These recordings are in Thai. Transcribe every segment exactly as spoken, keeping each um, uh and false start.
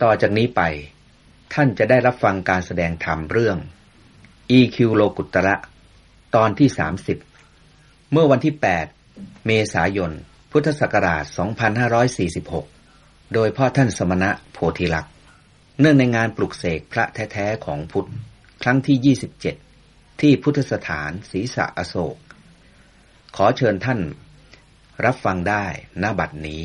ต่อจากนี้ไปท่านจะได้รับฟังการแสดงธรรมเรื่อง อี คิว โลกุตระตอนที่สามสิบเมื่อวันที่แปดเมษายนพุทธศักราชสองพันห้าร้อยสี่สิบหกโดยพ่อท่านสมณะโพธิลักษณ์เนื่องในงานปลุกเสกพระแท้ๆของพุทธครั้งที่ยี่สิบเจ็ดที่พุทธสถานศรีสะอโศกขอเชิญท่านรับฟังได้ณบัดนี้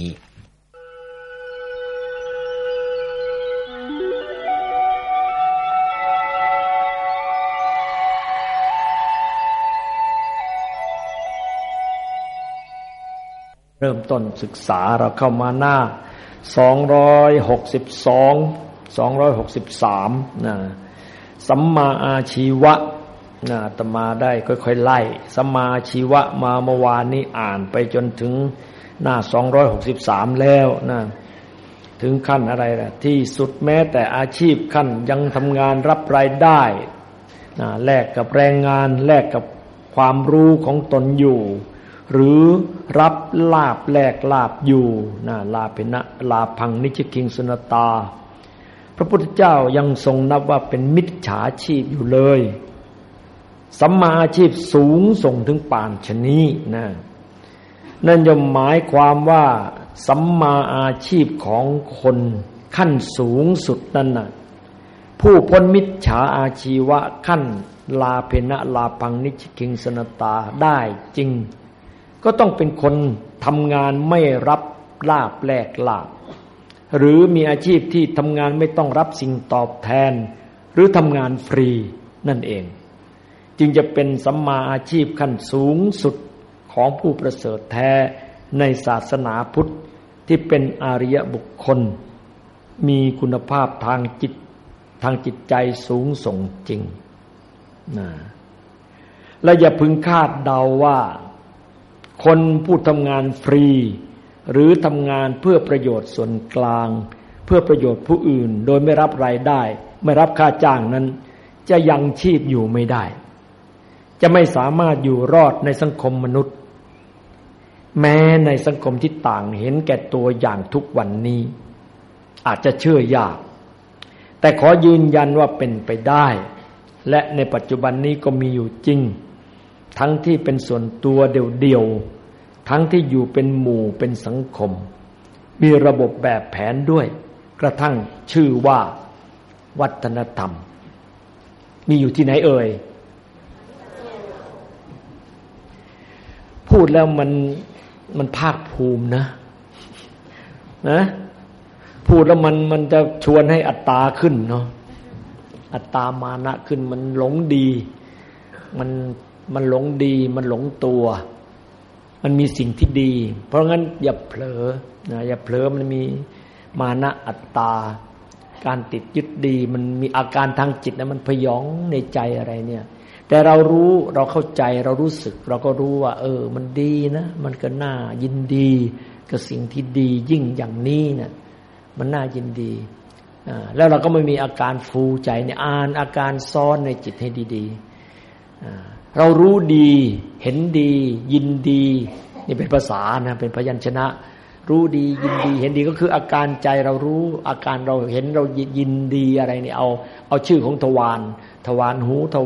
เริ่มต้นศึกษาเราเข้ามาหน้าสองร้อยหกสิบสอง สองร้อยหกสิบสามนะสัมมาอาชีวะนะอาตมาได้ค่อยๆไล่สัมมาอาชีวะมาเมื่อวานนี้อ่านไปจนถึงหน้าสองร้อยหกสิบสามแล้วนะถึงขั้นอะไรล่ะที่สุดแม้แต่อาชีพขั้นยังทำงานรับรายได้นะแลกกับแรงงานแลกกับความรู้ของตนอยู่หรือรับลาภแลกลาภอยู่นะลาภนะลาพังนิจคิงสุนตาพระพุทธเจ้ายังทรงนับว่าเป็นมิจฉาชีพอยู่เลยสัมมาอาชีพสูงส่งถึงป่านชะนี้นะนั่นย่อมหมายความว่าสัมมาอาชีพของคนขั้นสูงสุดนั่นน่ะผู้พ้นมิจฉาอาชีวะขั้นลาภนะลาพังนิจคิงสุนตาได้จริงก็ต้องเป็นคนทำงานไม่รับลาภแลกลาภหรือมีอาชีพที่ทำงานไม่ต้องรับสิ่งตอบแทนหรือทำงานฟรีนั่นเองจึงจะเป็นสัมมาอาชีพขั้นสูงสุดของผู้ประเสริฐแท้ในศาสนาพุทธที่เป็นอริยบุคคลมีคุณภาพทางจิตทางจิตใจสูงส่งจริงนะและอย่าพึงคาดเดาว่าคนผู้ทำงานฟรีหรือทำงานเพื่อประโยชน์ส่วนกลางเพื่อประโยชน์ผู้อื่นโดยไม่รับรายได้ไม่รับค่าจ้างนั้นจะยังชีพอยู่ไม่ได้จะไม่สามารถอยู่รอดในสังคมมนุษย์แม้ในสังคมที่ต่างเห็นแก่ตัวอย่างทุกวันนี้อาจจะเชื่อยากแต่ขอยืนยันว่าเป็นไปได้และในปัจจุบันนี้ก็มีอยู่จริงทั้งที่เป็นส่วนตัวเดี่ยวๆทั้งที่อยู่เป็นหมู่เป็นสังคมมีระบบแบบแผนด้วยกระทั่งชื่อว่าวัฒนธรรมมีอยู่ที่ไหนเอ่ยพูดแล้วมันมันภาคภูมินะนะพูดแล้วมันมันจะชวนให้อัตตาขึ้นเนาะอัตตามานะขึ้นมันหลงดีมันมันหลงดีมันหลงตัวมันมีสิ่งที่ดีเพราะงั้นอย่าเผลอนะอย่าเผลอมันมีมานะอัตตาการติดยึดดีมันมีอาการทางจิตนะมันพยองในใจอะไรเนี่ยแต่เรารู้เราเข้าใจเรารู้สึกเราก็รู้ว่าเออมันดีนะมันก็น่ายินดีกับสิ่งที่ดียิ่งอย่างนี้เนี่ยมันน่ายินดีอ่าแล้วเราก็ไม่มีอาการฟูใจเนี่ยอ่านอาการซ้อนในจิตให้ดีๆอ่าเรารู้ดีเห็นดียินดีนี่เป็นภาษานะเป็นพยัญชนะรู้ดียินดีเห็นดีก็คืออาการใจเรารู้อาการเราเห็นเรายินดีอะไรนี่เอาเอาชื่อของทวารทวารหูท